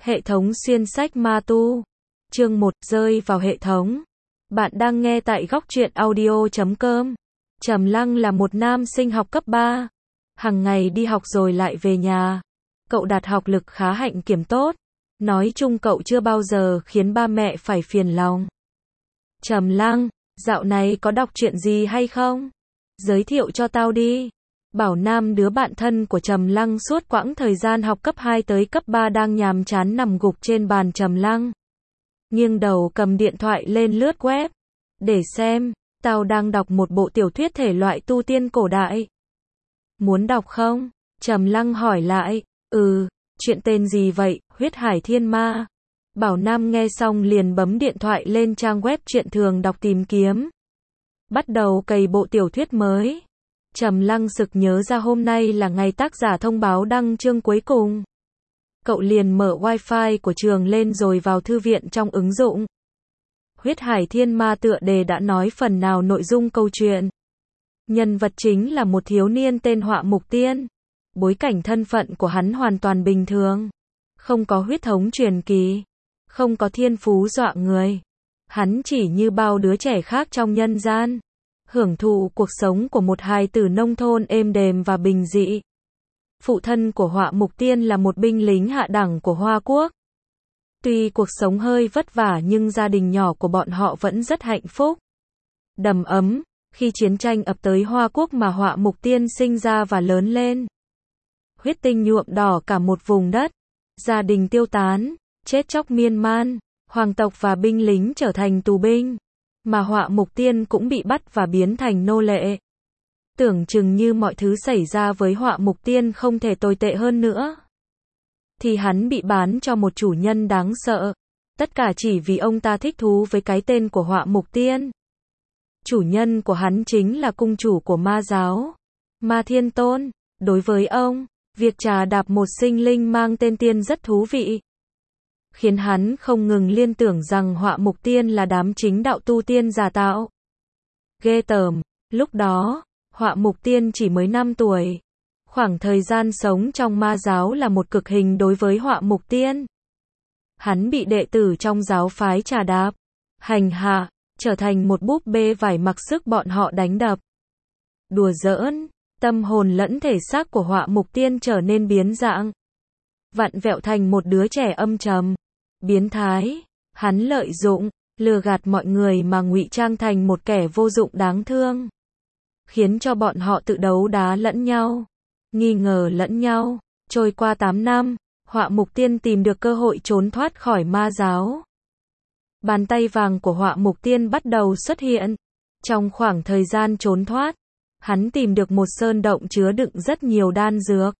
Hệ thống xuyên sách ma tu. Chương 1, rơi vào hệ thống. Bạn đang nghe tại góc truyện audio.com. Trầm Lăng là một nam sinh học cấp 3. Hằng ngày đi học rồi lại về nhà. Cậu đạt học lực khá hạnh kiểm tốt. Nói chung cậu chưa bao giờ khiến ba mẹ phải phiền lòng. Trầm Lăng, dạo này có đọc truyện gì hay không? Giới thiệu cho tao đi. Bảo Nam, đứa bạn thân của Trầm Lăng suốt quãng thời gian học cấp 2 tới cấp 3 đang nhàm chán nằm gục trên bàn Trầm Lăng. Nghiêng đầu cầm điện thoại lên lướt web. Để xem, tao đang đọc một bộ tiểu thuyết thể loại tu tiên cổ đại. Muốn đọc không? Trầm Lăng hỏi lại. Chuyện tên gì vậy? Huyết Hải Thiên Ma. Bảo Nam nghe xong liền bấm điện thoại lên trang web truyện thường đọc tìm kiếm. Bắt đầu cày bộ tiểu thuyết mới. Trầm Lăng sực nhớ ra hôm nay là ngày tác giả thông báo đăng chương cuối cùng. Cậu liền mở wifi của trường lên rồi vào thư viện trong ứng dụng. Huyết Hải Thiên Ma tựa đề đã nói phần nào nội dung câu chuyện. Nhân vật chính là một thiếu niên tên Họa Mục Tiên. Bối cảnh thân phận của hắn hoàn toàn bình thường. Không có huyết thống truyền kỳ. Không có thiên phú dọa người. Hắn chỉ như bao đứa trẻ khác trong nhân gian. Hưởng thụ cuộc sống của một hài tử nông thôn êm đềm và bình dị. Phụ thân của Họa Mục Tiên là một binh lính hạ đẳng của Hoa Quốc. Tuy cuộc sống hơi vất vả nhưng gia đình nhỏ của bọn họ vẫn rất hạnh phúc. Đầm ấm, khi chiến tranh ập tới Hoa Quốc mà Họa Mục Tiên sinh ra và lớn lên. Huyết tinh nhuộm đỏ cả một vùng đất. Gia đình tiêu tán, chết chóc miên man, hoàng tộc và binh lính trở thành tù binh. Mà Họa Mục Tiên cũng bị bắt và biến thành nô lệ. Tưởng chừng như mọi thứ xảy ra với Họa Mục Tiên không thể tồi tệ hơn nữa. Thì hắn bị bán cho một chủ nhân đáng sợ. Tất cả chỉ vì ông ta thích thú với cái tên của Họa Mục Tiên. Chủ nhân của hắn chính là cung chủ của ma giáo, Ma Thiên Tôn. Đối với ông, việc trà đạp một sinh linh mang tên Tiên rất thú vị. Khiến hắn không ngừng liên tưởng rằng Họa Mục Tiên là đám chính đạo tu tiên giả tạo. Ghê tởm, lúc đó, Họa Mục Tiên chỉ mới 5 tuổi. Khoảng thời gian sống trong ma giáo là một cực hình đối với Họa Mục Tiên. Hắn bị đệ tử trong giáo phái trà đạp, hành hạ, trở thành một búp bê vải mặc sức bọn họ đánh đập. Đùa giỡn, tâm hồn lẫn thể xác của Họa Mục Tiên trở nên biến dạng. Vặn vẹo thành một đứa trẻ âm trầm, biến thái. Hắn lợi dụng, lừa gạt mọi người mà ngụy trang thành một kẻ vô dụng đáng thương. Khiến cho bọn họ tự đấu đá lẫn nhau, nghi ngờ lẫn nhau. Trôi qua 8 năm, Họa Mục Tiên tìm được cơ hội trốn thoát khỏi ma giáo. Bàn tay vàng của Họa Mục Tiên bắt đầu xuất hiện. Trong khoảng thời gian trốn thoát, hắn tìm được một sơn động chứa đựng rất nhiều đan dược,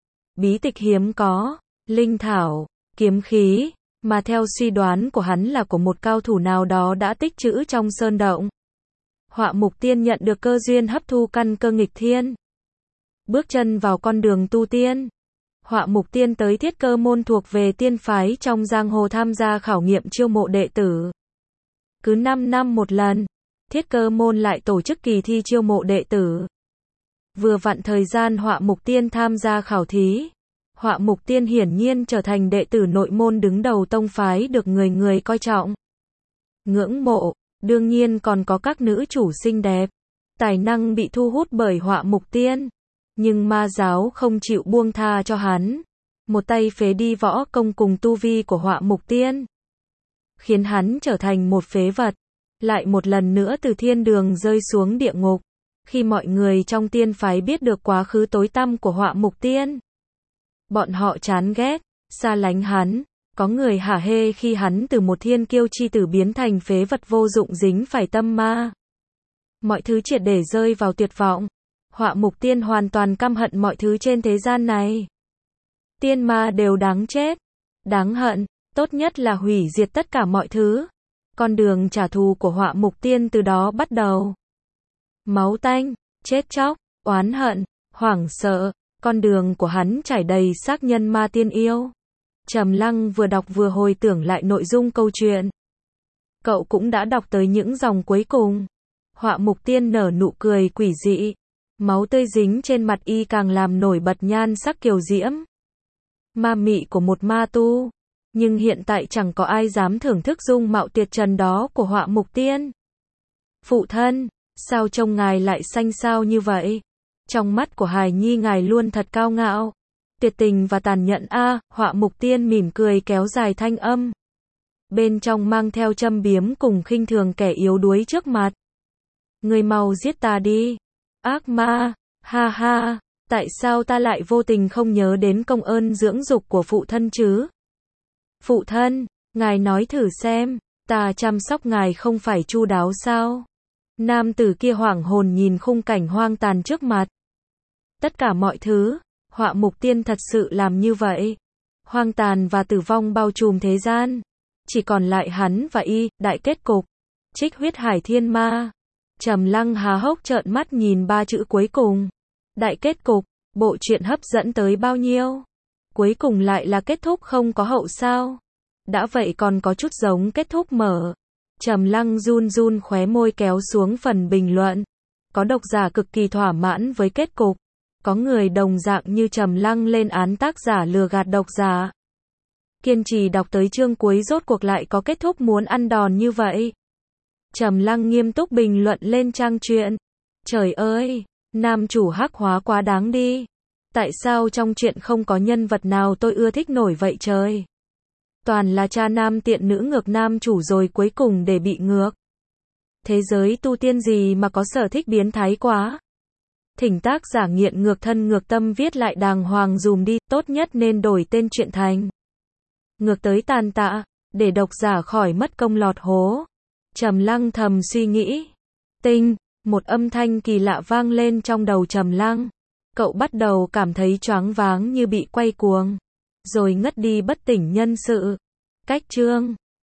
bí tịch hiếm có, linh thảo, kiếm khí, mà theo suy đoán của hắn là của một cao thủ nào đó đã tích trữ trong sơn động. Họa Mục Tiên nhận được cơ duyên hấp thu căn cơ nghịch thiên. Bước chân vào con đường tu tiên. Họa Mục Tiên tới Thiết Cơ môn thuộc về tiên phái trong giang hồ tham gia khảo nghiệm chiêu mộ đệ tử. Cứ 5 năm một lần, Thiết Cơ môn lại tổ chức kỳ thi chiêu mộ đệ tử. Vừa vặn thời gian Họa Mục Tiên tham gia khảo thí. Họa Mục Tiên hiển nhiên trở thành đệ tử nội môn đứng đầu tông phái được người người coi trọng, ngưỡng mộ. Đương nhiên còn có các nữ chủ xinh đẹp, tài năng bị thu hút bởi Họa Mục Tiên. Nhưng ma giáo không chịu buông tha cho hắn. Một tay phế đi võ công cùng tu vi của Họa Mục Tiên, khiến hắn trở thành một phế vật. Lại một lần nữa từ thiên đường rơi xuống địa ngục. Khi mọi người trong tiên phái biết được quá khứ tối tăm của Họa Mục Tiên, bọn họ chán ghét, xa lánh hắn. Có người hả hê khi hắn từ một thiên kiêu chi tử biến thành phế vật vô dụng dính phải tâm ma. Mọi thứ triệt để rơi vào tuyệt vọng. Họa Mục Tiên hoàn toàn căm hận mọi thứ trên thế gian này. Tiên ma đều đáng chết, đáng hận, tốt nhất là hủy diệt tất cả mọi thứ. Con đường trả thù của Họa Mục Tiên từ đó bắt đầu. Máu tanh, chết chóc, oán hận, hoảng sợ, con đường của hắn trải đầy xác nhân ma tiên yêu. Trầm Lăng vừa đọc vừa hồi tưởng lại nội dung câu chuyện. Cậu cũng đã đọc tới những dòng cuối cùng. Họa Mục Tiên nở nụ cười quỷ dị. Máu tươi dính trên mặt y càng làm nổi bật nhan sắc kiều diễm, ma mị của một ma tu. Nhưng hiện tại chẳng có ai dám thưởng thức dung mạo tuyệt trần đó của Họa Mục Tiên. Phụ thân, sao trông ngài lại xanh xao như vậy? Trong mắt của hài nhi ngài luôn thật cao ngạo, tuyệt tình và tàn nhẫn a. Họa Mục Tiên mỉm cười kéo dài thanh âm, bên trong mang theo châm biếm cùng khinh thường kẻ yếu đuối trước mặt. Ngươi mau giết ta đi, ác ma, ha ha, tại sao ta lại vô tình không nhớ đến công ơn dưỡng dục của phụ thân chứ? Phụ thân, ngài nói thử xem, ta chăm sóc ngài không phải chu đáo sao? Nam tử kia hoảng hồn nhìn khung cảnh hoang tàn trước mặt. Tất cả mọi thứ, Họa Mục Tiên thật sự làm như vậy. Hoang tàn và tử vong bao trùm thế gian. Chỉ còn lại hắn và y, đại kết cục. Trích huyết hải thiên ma. Trầm Lăng há hốc trợn mắt nhìn ba chữ cuối cùng. Đại kết cục, bộ truyện hấp dẫn tới bao nhiêu? Cuối cùng lại là kết thúc không có hậu sao? Đã vậy còn có chút giống kết thúc mở. Trầm Lăng run run khóe môi kéo xuống phần bình luận. Có độc giả cực kỳ thỏa mãn với kết cục. Có người đồng dạng như Trầm Lăng lên án tác giả lừa gạt độc giả. Kiên trì đọc tới chương cuối rốt cuộc lại có kết thúc muốn ăn đòn như vậy. Trầm Lăng nghiêm túc bình luận lên trang truyện. Trời ơi, nam chủ hắc hóa quá đáng đi. Tại sao trong truyện không có nhân vật nào tôi ưa thích nổi vậy trời? Toàn là cha nam tiện nữ ngược nam chủ rồi cuối cùng để bị ngược. Thế giới tu tiên gì mà có sở thích biến thái quá. Thỉnh tác giả nghiện ngược thân ngược tâm viết lại đàng hoàng dùm đi, tốt nhất nên đổi tên truyện thành Ngược tới tàn tạ, để độc giả khỏi mất công lọt hố. Trầm Lăng thầm suy nghĩ. Tinh, một âm thanh kỳ lạ vang lên trong đầu Trầm Lăng. Cậu bắt đầu cảm thấy choáng váng như bị quay cuồng, rồi ngất đi bất tỉnh nhân sự. Cách chương